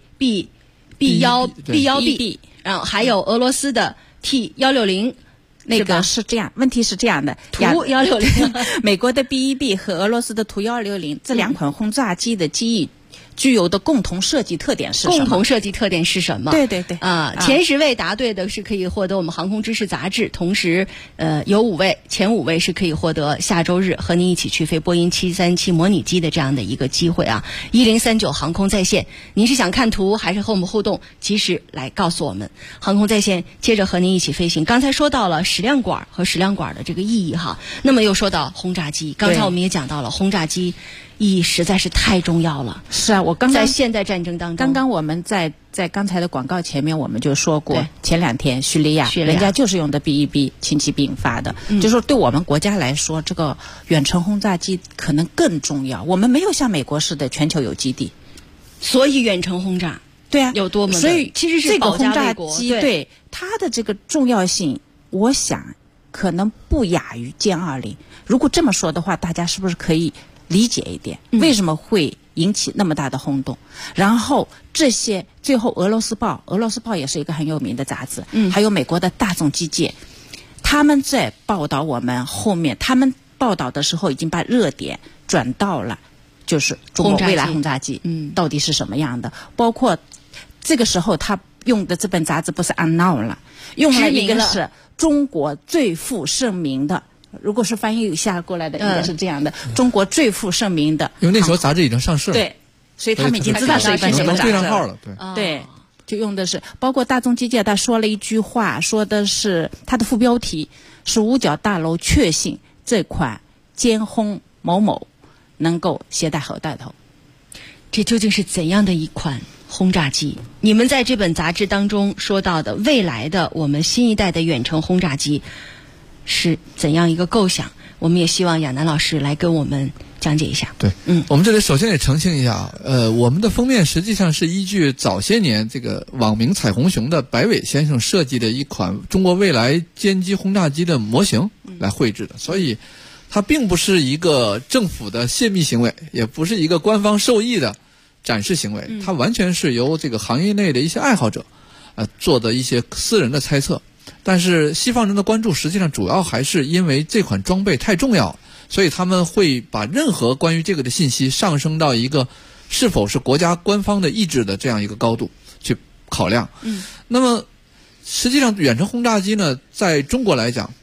B1B， 然后还有俄罗斯的 T160。 那个是这样，问题是这样的， 图160， 美国的 B1B 和俄罗斯的图160这两款轰炸机的机翼具有的共同设计特点是什么？对前10位答对的是可以获得我们航空知识杂志，同时有前5位是可以获得下周日和您一起去飞波音737模拟机的这样的一个机会啊。1039航空在线，您是想看图还是和我们互动，及时来告诉我们。航空在线接着和您一起飞行。刚才说到了矢量管和矢量管的这个意义哈，那么又说到轰炸机，刚才我们也讲到了轰炸机意义实在是太重要了。 是啊，我刚在现代战争当中， 刚刚我们在刚才的广告前面我们就说过，前2天叙利亚人家就是用的 B1B 轻骑兵发的，就是说对我们国家来说，这个远程轰炸机可能更重要。我们没有像美国似的全球有基地， 所以远程轰炸对啊有多么的， 所以其实是这个轰炸机对它的这个重要性，我想可能不亚于歼20。如果这么说的话，大家是不是可以理解一点为什么会引起那么大的轰动？然后这些最后俄罗斯报也是一个很有名的杂志，还有美国的大众机械，他们在报道我们后面，他们报道的时候已经把热点转到了就是中国未来轰炸机到底是什么样的，包括这个时候他用的这本杂志不是 Unknown 了，用了一个是中国最负盛名的，如果是翻译下过来的应该是这样的，中国最负盛名的， 因为那时候杂志已经上市了， 对，所以他们已经知道是一本什么杂志了， 号了， 对，就用的是包括大众机械，他说了一句话，说的是他的副标题是五角大楼确信这款歼轰某某能够携带核弹头。 这究竟是怎样的一款轰炸机？你们在这本杂志当中说到的未来的我们新一代的远程轰炸机是怎样一个构想？我们也希望亚楠老师来跟我们讲解一下。 对，我们这里首先也澄清一下，我们的封面实际上是依据早些年这个网名彩虹熊的白伟先生设计的一款中国未来歼击轰炸机的模型来绘制的，所以它并不是一个政府的泄密行为，也不是一个官方授意的展示行为，它完全是由这个行业内的一些爱好者做的一些私人的猜测。但是西方人的关注实际上主要还是因为这款装备太重要，所以他们会把任何关于这个的信息上升到一个是否是国家官方的意志的这样一个高度去考量。那么实际上远程轰炸机呢，在中国来讲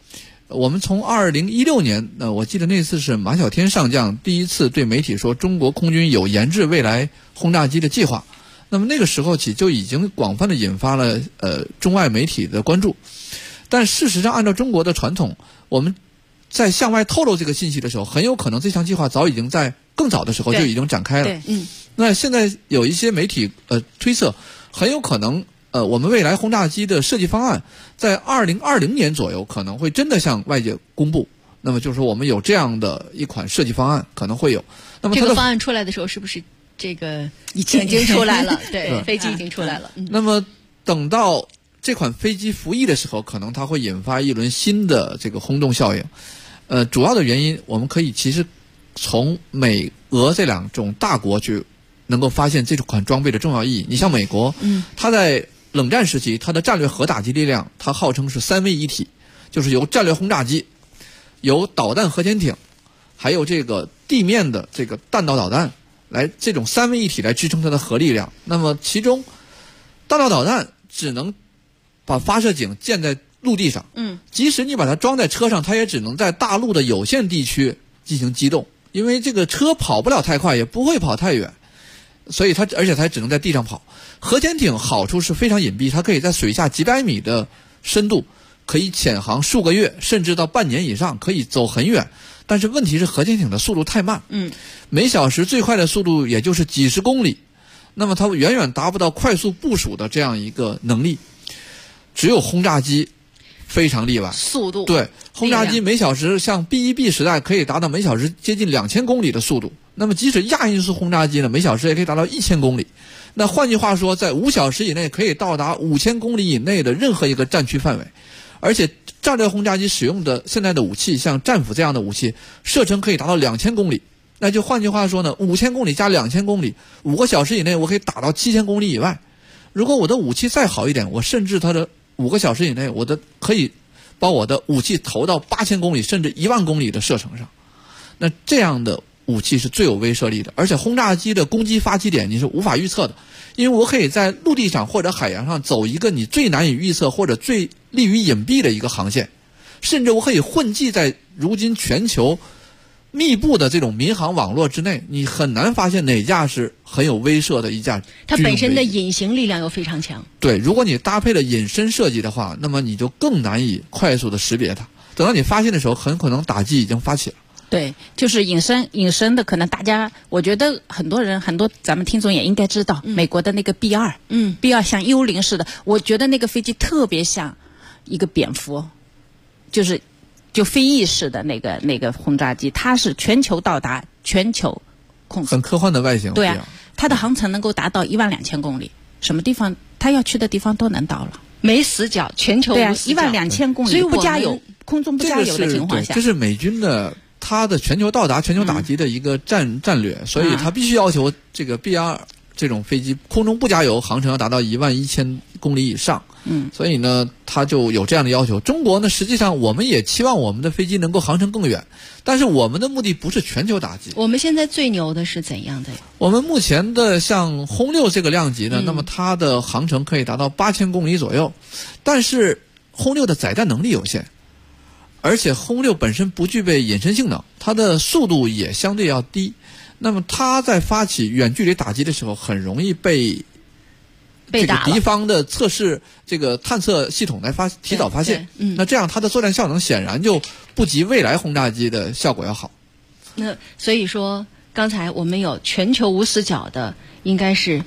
我们从2016年，我记得那次是马晓天上将第一次对媒体说中国空军有研制未来轰炸机的计划。那么那个时候起就已经广泛的引发了中外媒体的关注。但事实上，按照中国的传统，我们在向外透露这个信息的时候，很有可能这项计划早已经在更早的时候就已经展开了。 对， 那现在有一些媒体推测，很有可能我们未来轰炸机的设计方案在2020年左右可能会真的向外界公布。那么就是说我们有这样的一款设计方案，可能会有。那么这个方案出来的时候，是不是这个已经出来了？对，飞机已经出来了。 那么等到这款飞机服役的时候，可能它会引发一轮新的这个轰动效应。主要的原因我们可以其实从美俄这两种大国去能够发现这款装备的重要意义。你像美国，它在冷战时期，它的战略核打击力量，它号称是3位一体，就是由战略轰炸机、由导弹核潜艇，还有这个地面的这个弹道导弹，来这种3位一体来支撑它的核力量。那么其中弹道导弹只能把发射井建在陆地上，即使你把它装在车上，它也只能在大陆的有限地区进行机动，因为这个车跑不了太快，也不会跑太远，所以而且它只能在地上跑。核潜艇好处是非常隐蔽，它可以在水下几百米的深度可以潜航数个月，甚至到半年以上，可以走很远。但是问题是核潜艇的速度太慢，每小时最快的速度也就是几十公里，那么它远远达不到快速部署的这样一个能力。只有轰炸机非常例外， 速度对，轰炸机每小时像 B-1B 时代可以达到每小时接近2000公里的速度。那么即使亚音速轰炸机呢，每小时也可以达到1000公里。那换句话说，在5小时以内可以到达5000公里以内的任何一个战区范围。而且战略轰炸机使用的现在的武器，像战斧这样的武器，射程可以达到2000公里。那就换句话说呢，5000公里加2000公里，5个小时以内我可以打到7000公里以外。如果我的武器再好一点，我甚至它的5个小时以内，可以把我的武器投到8000公里甚至1万公里的射程上。那这样的武器是最有威慑力的，而且轰炸机的攻击发起点你是无法预测的，因为我可以在陆地上或者海洋上走一个你最难以预测或者最利于隐蔽的一个航线，甚至我可以混迹在如今全球密布的这种民航网络之内，你很难发现哪架是很有威慑的一架。 它本身的隐形力量又非常强。 对，如果你搭配了隐身设计的话，那么你就更难以快速的识别它。等到你发现的时候，很可能打击已经发起了。 对，就是隐身的，可能大家，我觉得很多咱们听众也应该知道，美国的那个 B2，B2 像幽灵似的，我觉得那个飞机特别像一个蝙蝠，就飞翼式的那个轰炸机，它是全球到达，全球控制， 很科幻的外形。 对啊，它的航程能够达到12000公里，什么地方它要去的地方都能到了， 没死角，全球无死角。 对啊，12000公里，所以不加油，空中不加油的情况下， 这是美军的它的全球到达、全球打击的一个战略，所以它必须要求这个 B2这种飞机空中不加油，航程要达到11000公里以上。所以呢，它就有这样的要求。中国呢，实际上我们也期望我们的飞机能够航程更远，但是我们的目的不是全球打击。 我们现在最牛的是怎样的？ 我们目前的像轰6这个量级呢，那么它的航程可以达到8000公里左右，但是轰6的载弹能力有限，而且轰6本身不具备隐身性能，它的速度也相对要低。那么它在发起远距离打击的时候，很容易被这个敌方的测试这个探测系统来提早发现。那这样它的作战效能显然就不及未来轰炸机的效果要好。 那所以说，刚才我们有全球无死角的，应该是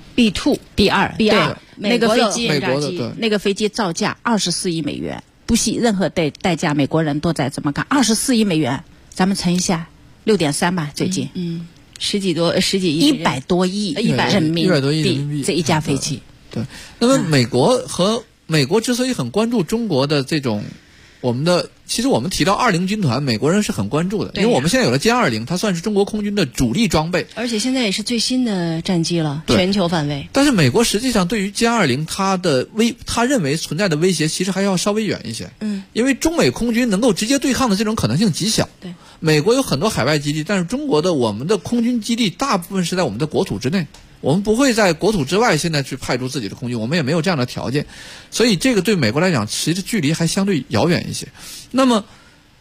B2， 那个飞机， 美国的那个飞机造价24亿美元，不惜任何代价，美国人都在这么干。24亿美元，咱们乘一下，6.3吧，最近。 十几亿 ，100多亿人民币这一架飞机。 对，那么美国之所以很关注中国的这种其实我们提到20军团，美国人是很关注的，因为我们现在有了歼20，它算是中国空军的主力装备， 而且现在也是最新的战机了，全球范围。 但是美国实际上对于歼20，他认为存在的威胁其实还要稍微远一些。因为中美空军能够直接对抗的这种可能性极小。 对， 美国有很多海外基地，但是我们的空军基地大部分是在我们的国土之内。我们不会在国土之外现在去派出自己的空军，我们也没有这样的条件，所以这个对美国来讲，其实距离还相对遥远一些。那么，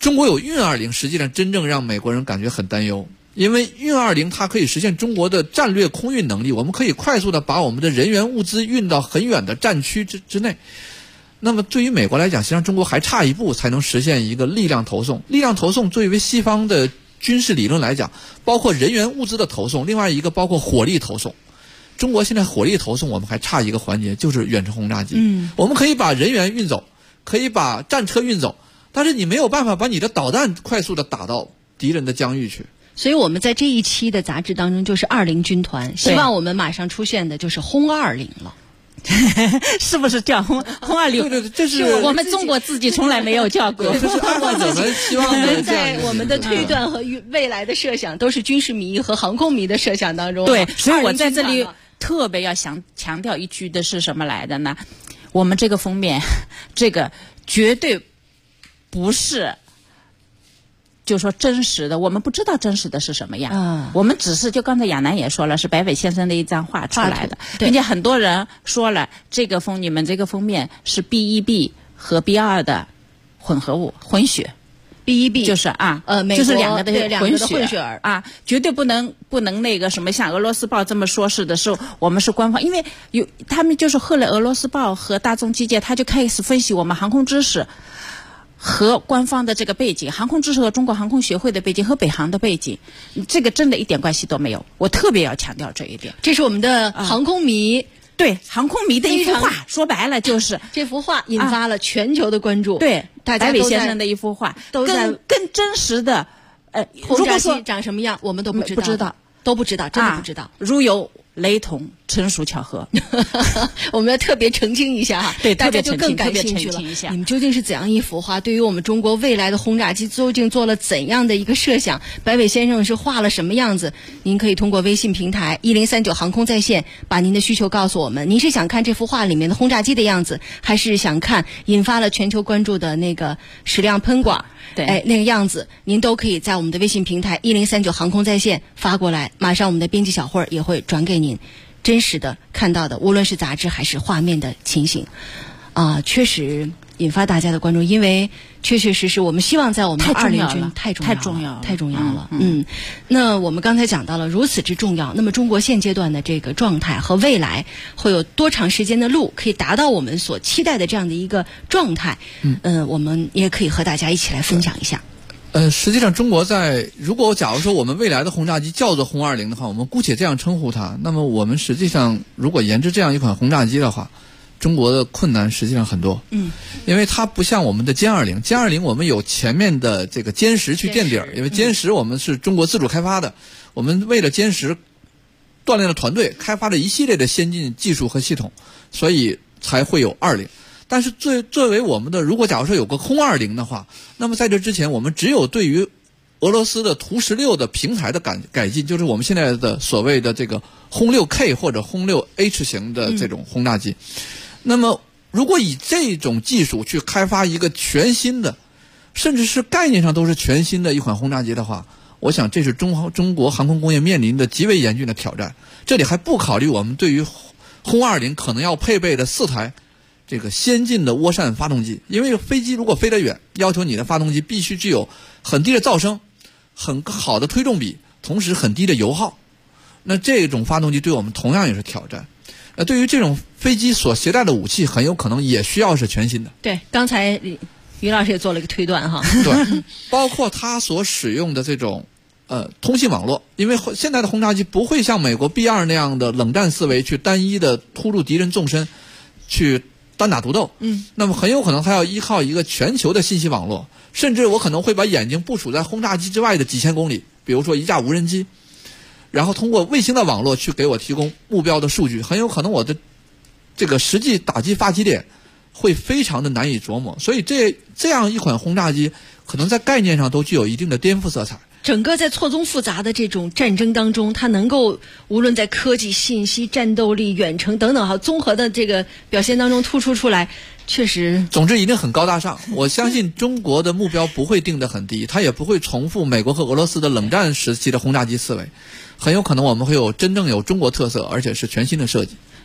中国有运20，实际上真正让美国人感觉很担忧。因为运20它可以实现中国的战略空运能力，我们可以快速的把我们的人员物资运到很远的战区之内。那么对于美国来讲，实际上中国还差一步才能实现一个力量投送。力量投送作为西方的军事理论来讲，包括人员物资的投送，另外一个包括火力投送。中国现在火力投送我们还差一个环节，就是远程轰炸机。我们可以把人员运走，可以把战车运走，但是你没有办法把你的导弹快速的打到敌人的疆域去。 所以我们在这一期的杂志当中就是20军团，希望我们马上出现的就是轰20了。 是不是叫轰20？ 对，这是我们中国自己从来没有叫过。 这是按照我们希望的在我们的推断和未来的设想，都是军事迷和航空迷的设想当中。 对，所以我在这里特别要强调一句的是什么来的呢？我们这个封面，这个绝对不是。就说真实的，我们不知道真实的是什么样。我们只是就刚才亚楠也说了，是白伟先生的一张画出来的，并且很多人说了，你们这个封面是 B1B 和 B2 的混合物混血。B1B 就是就是两个的混血啊，绝对不能那个什么像俄罗斯报这么说是的，是我们是官方，因为他们就是后来俄罗斯报和大众机械他就开始分析我们航空知识。和官方的这个背景，航空知识和中国航空学会的背景和北航的背景，这个真的一点关系都没有。我特别要强调这一点。 这是我们的航空迷， 对航空迷的一幅画，说白了就是这幅画引发了全球的关注。 对， 大家白伟先生的一幅画，跟真实的轰炸机长什么样，我们都不知道，都不知道，真的不知道。 如有雷同，纯属巧合。 我们要特别澄清一下哈， 对， 大家就更感兴趣了。你们究竟是怎样一幅画？对于我们中国未来的轰炸机，究竟做了怎样的一个设想？白伟先生是画了什么样子？您可以通过微信平台1039航空在线，把您的需求告诉我们。您是想看这幅画里面的轰炸机的样子，还是想看引发了全球关注的那个矢量喷管？ 对， 那个样子，您都可以在我们的微信平台1039航空在线发过来，马上我们的编辑小慧也会转给您真实的看到的，无论是杂志还是画面的情形，确实引发大家的关注，因为确确实实我们希望在我们20军太重要了。那我们刚才讲到了如此之重要，那么中国现阶段的这个状态和未来会有多长时间的路可以达到我们所期待的这样的一个状态？我们也可以和大家一起来分享一下。 实际上中国如果假如说我们未来的轰炸机叫做轰20的话，我们姑且这样称呼它，那么我们实际上如果研制这样一款轰炸机的话，中国的困难实际上很多。因为它不像我们的歼20我们有前面的这个歼10去垫底儿，因为歼10我们是中国自主开发的，我们为了歼10锻炼了团队，开发了一系列的先进技术和系统，所以才会有20。但是作为我们的，如果假如说有个轰20的话，那么在这之前我们只有对于俄罗斯的图16的平台的改进，就是我们现在的所谓的这个轰6K 或者轰6H 型的这种轰炸机。那么如果以这种技术去开发一个全新的，甚至是概念上都是全新的一款轰炸机的话，我想这是中国航空工业面临的极为严峻的挑战。这里还不考虑我们对于轰20可能要配备的4台这个先进的涡扇发动机，因为飞机如果飞得远，要求你的发动机必须具有很低的噪声、很好的推重比，同时很低的油耗。那这种发动机对我们同样也是挑战。对于这种飞机所携带的武器，很有可能也需要是全新的。 对，刚才于老师也做了一个推断哈。 对，包括它所使用的这种通信网络，因为现在的轰炸机不会像美国 B2 那样的冷战思维去单一的突入敌人纵深去单打独斗。那么很有可能还要依靠一个全球的信息网络，甚至我可能会把眼睛部署在轰炸机之外的几千公里，比如说一架无人机，然后通过卫星的网络去给我提供目标的数据，很有可能我的这个实际打击发起点会非常的难以琢磨。所以这样一款轰炸机可能在概念上都具有一定的颠覆色彩。 整个在错综复杂的这种战争当中，它能够无论在科技、信息、战斗力、远程等等综合的这个表现当中突出出来，确实。 总之一定很高大上。我相信中国的目标不会定得很低，它也不会重复美国和俄罗斯的冷战时期的轰炸机思维，很有可能我们会有真正有中国特色，而且是全新的设计。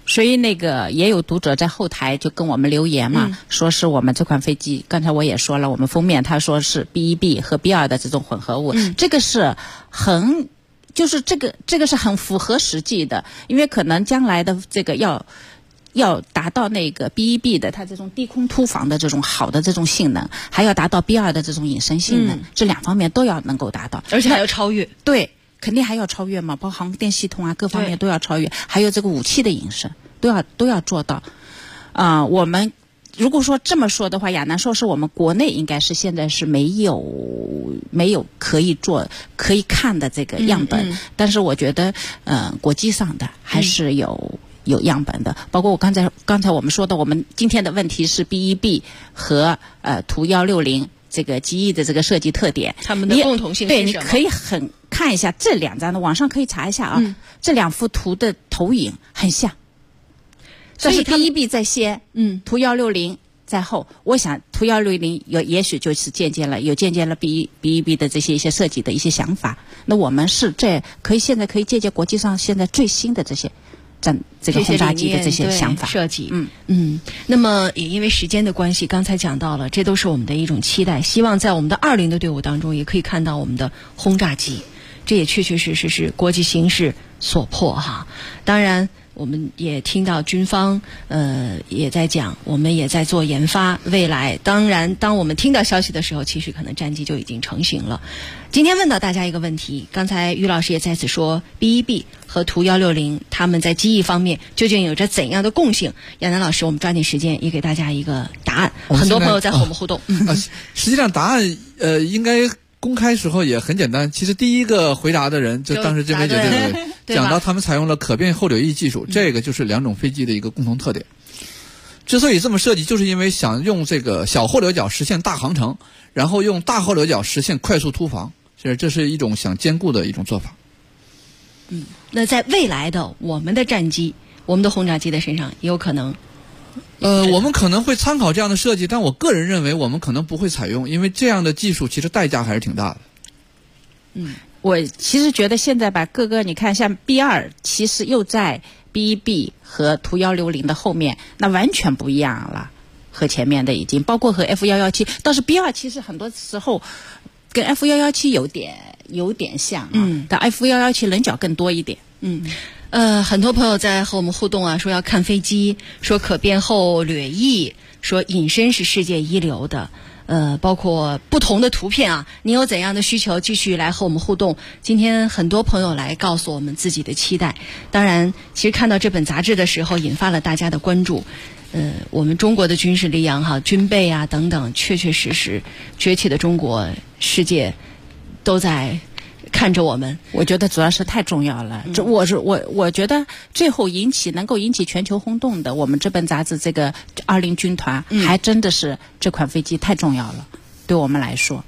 所以那个也有读者在后台就跟我们留言嘛，说是我们这款飞机，刚才我也说了，我们封面他说是 B1B 和 B2的这种混合物，这个是就是这个是很符合实际的，因为可能将来的这个要达到那个 B1B 的它这种低空突防的这种好的这种性能，还要达到 B2 的这种隐身性能，这两方面都要能够达到， 而且还要超越。 对，肯定还要超越嘛，包括航电系统啊各方面都要超越，还有这个武器的隐身都要做到。我们如果说这么说的话，亚南硕士我们国内应该是现在是没有可以看的这个样本，但是我觉得国际上的还是有样本的，包括我刚才我们说的，我们今天的问题是 B1B 和图160这个机翼的这个设计特点， 它们的共同性是什么？ 对，你可以看一下这两张的，网上可以查一下啊，这两幅图的投影很像。但是 B1B 在先，图160在后。我想图160也许就是借鉴了 B1B 的这些一些设计的一些想法。那我们是现在可以借鉴国际上现在最新的这些这个轰炸机的这些想法设计。那么也因为时间的关系，刚才讲到了，这都是我们的一种期待，希望在我们的20的队伍当中也可以看到我们的轰炸机，这也确确实实是国际形势所迫哈。当然我们也听到军方也在讲，我们也在做研发，未来当然当我们听到消息的时候，其实可能战机就已经成型了。今天问到大家一个问题，刚才于老师也在此说 B1B 和图160他们在机翼方面究竟有着怎样的共性？亚楠老师，我们抓紧时间也给大家一个答案。很多朋友在和我们互动。 实际上答案应该公开时候也很简单，其实第一个回答的人就当时真没觉得讲到他们采用了可变后柳翼技术，这个就是两种飞机的一个共同特点。之所以这么设计，就是因为想用这个小后柳角实现大航程，然后用大后柳角实现快速突防，这是一种想兼顾的一种做法。 那在未来的我们的战机，我们的轰炸机的身上也有可能我们可能会参考这样的设计，但我个人认为我们可能不会采用，因为这样的技术其实代价还是挺大的。 我其实觉得现在吧，各个你看像 B2 其实又在 B1B 和图160的后面，那完全不一样了，和前面的已经包括和 F117，倒是 B2 其实很多时候跟 F117 有点像但 F117 棱角更多一点。 很多朋友在和我们互动啊，说要看飞机，说可变后掠翼，说隐身是世界一流的。包括不同的图片啊，您有怎样的需求，继续来和我们互动。今天很多朋友来告诉我们自己的期待。当然，其实看到这本杂志的时候，引发了大家的关注。我们中国的军事力量军备啊等等，确确实实崛起的中国，世界都在看着我们。 我觉得主要是太重要了。我觉得最后能够引起全球轰动的，我们这本杂志这个20军团，还真的是这款飞机太重要了，对我们来说。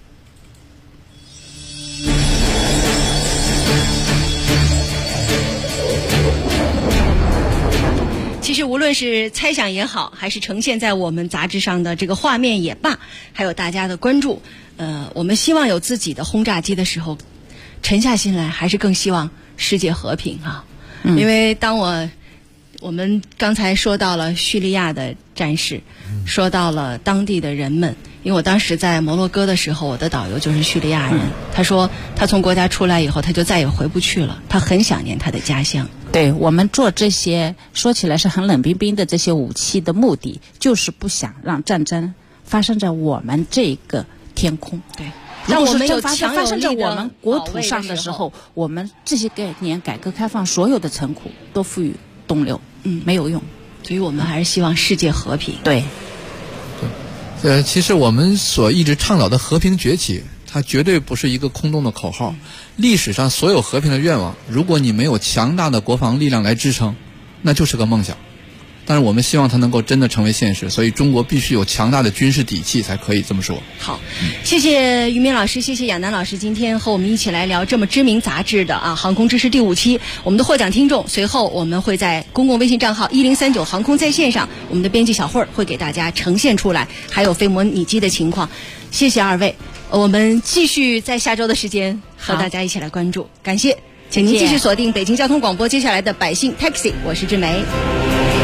其实无论是猜想也好，还是呈现在我们杂志上的这个画面也罢，还有大家的关注，我们希望有自己的轰炸机的时候，沉下心来还是更希望世界和平啊。因为当我们刚才说到了叙利亚的战士，说到了当地的人们，因为我当时在摩洛哥的时候，我的导游就是叙利亚人，他说他从国家出来以后，他就再也回不去了，他很想念他的家乡。 对，我们做这些说起来是很冷冰冰的这些武器的目的，就是不想让战争发生在我们这个天空。 对， 如果是发生在我们国土上的时候，我们这些年改革开放所有的成果都付与东流，没有用。 所以我们还是希望世界和平。 对， 其实我们所一直倡导的和平崛起，它绝对不是一个空洞的口号。历史上所有和平的愿望，如果你没有强大的国防力量来支撑，那就是个梦想。但是我们希望它能够真的成为现实，所以中国必须有强大的军事底气才可以这么说。 好，谢谢于明老师，谢谢亚楠老师，今天和我们一起来聊这么知名杂志的航空知识第5期。我们的获奖听众随后我们会在公共微信账号1039航空在线上，我们的编辑小慧会给大家呈现出来，还有飞模拟机的情况。谢谢二位，我们继续在下周的时间和大家一起来关注。感谢，请您继续锁定北京交通广播接下来的百姓 Taxi， 我是志梅。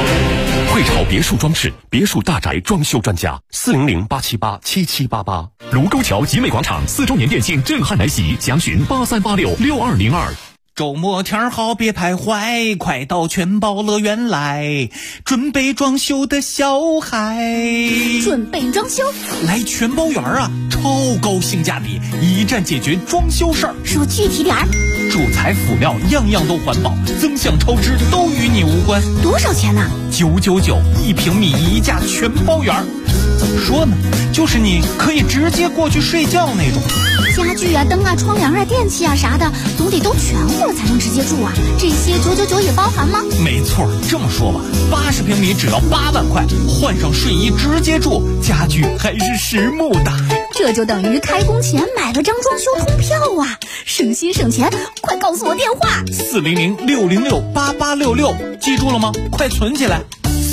汇潮别墅装饰，别墅大宅装修专家，400-878-7788。卢沟桥集美广场4周年店庆震撼来袭，详询83866202。 周末天好别徘徊，快到全宝乐园来，准备装修的小孩。 准备装修？ 来全宝园啊，超高性价比，一站解决装修事儿。 说具体点儿。 主材辅料样样都环保，增项超支都与你无关。 多少钱呢 ？999，1平米一价全包园。怎么说呢？就是你可以直接过去睡觉那种。 家具啊、灯啊、窗帘啊、电器啊啥的，总得都全乎才能直接住啊。这些999也包含吗？ 没错，这么说吧，80平米只要8万块，换上睡衣直接住，家具还是实木的。 这就等于开工前买了张装修通票啊，省心省钱！快告诉我电话 ：400-606-8866，记住了吗？快存起来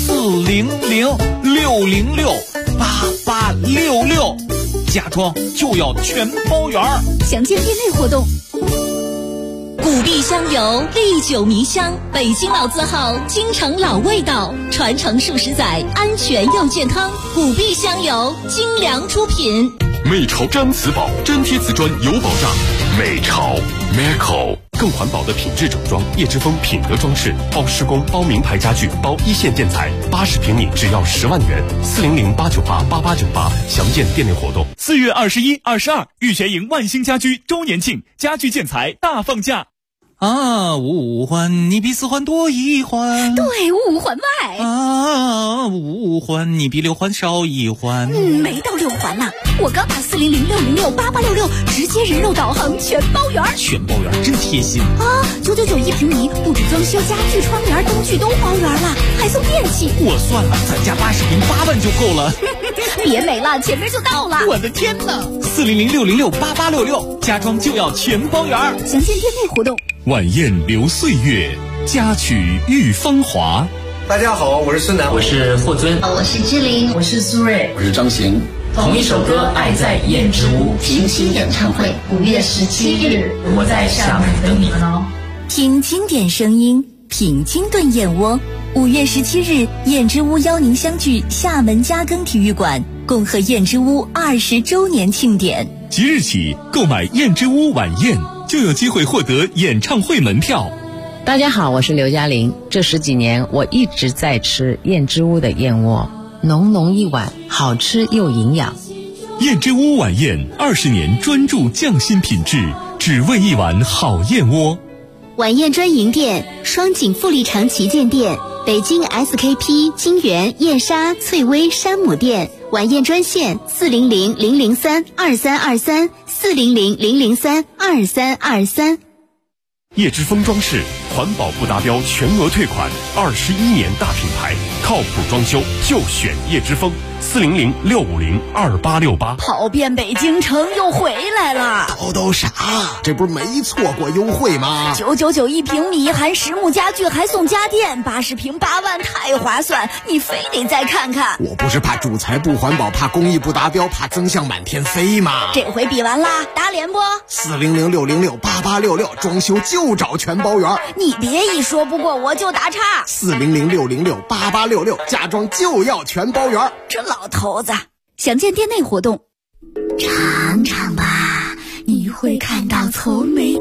，400-606-8866，家装就要全包圆。 详见店内活动。 古壁香油，历久弥香，北京老字号，京城老味道，传承数十载，安全又健康。古壁香油，精良出品。 美潮毡瓷宝，粘贴瓷砖有保障。美潮 Meco 更环保的品质整装，叶之峰品德装饰，包施工、包名牌家具、包一线建材，80平米只要10万元。400-898-8898，详见店内活动。 4月21、22，玉泉营万兴家居周年庆，家具建材大放价。 五环你比4环多1环， 对，5环外。 5环你比6环少1环。 没到6环呢，我刚打400-606-8866，直接人肉导航全包圆。 全包圆真贴心啊！999平米，不止装修，家具、窗帘、灯具都包圆了，还送电器。 我算了，咱家80平8万就够了。 别美了，前面就到了。 我的天哪！400-606-8866，家装就要全包圆。 详见店内活动。 晚宴留岁月，佳曲遇芳华。 大家好，我是孙楠， 我是霍尊， 我是志玲， 我是苏芮， 我是张行。 同一首歌，爱在燕之屋平行演唱会，5月17日， 我在厦门等你们哦。 听经典声音，品清炖燕窝。5月17日，燕之屋邀您相聚厦门嘉庚体育馆，共贺燕之屋20周年庆典。 即日起购买燕之屋晚宴，就有机会获得演唱会门票。 大家好，我是刘嘉玲。这10几年，我一直在吃燕之屋的燕窝，浓浓一碗，好吃又营养。 燕之屋晚宴20年专注匠心品质，只为一碗好燕窝。 晚宴专营店：双井富力城旗舰店、北京 SKP 金源燕莎翠微山姆店。晚宴专线400-003-2323，400-003-2323。 叶之峰装饰，环保不达标全额退款，21年大品牌，靠谱装修就选叶之峰。400-650-2868。 跑遍北京城又回来了。 都傻，这不是没错过优惠吗 ？999一平米，含实木家具，还送家电，80平8万，太划算！你非得再看看。 我不是怕主材不环保，怕工艺不达标，怕增项满天飞吗？ 这回比完啦，打脸不 ？400-606-8866，装修就找全包圆。 你别一说不过我就打岔。 400-606-8866，家装就要全包圆。 这老头子，详见店内活动。尝尝吧，你会看到从没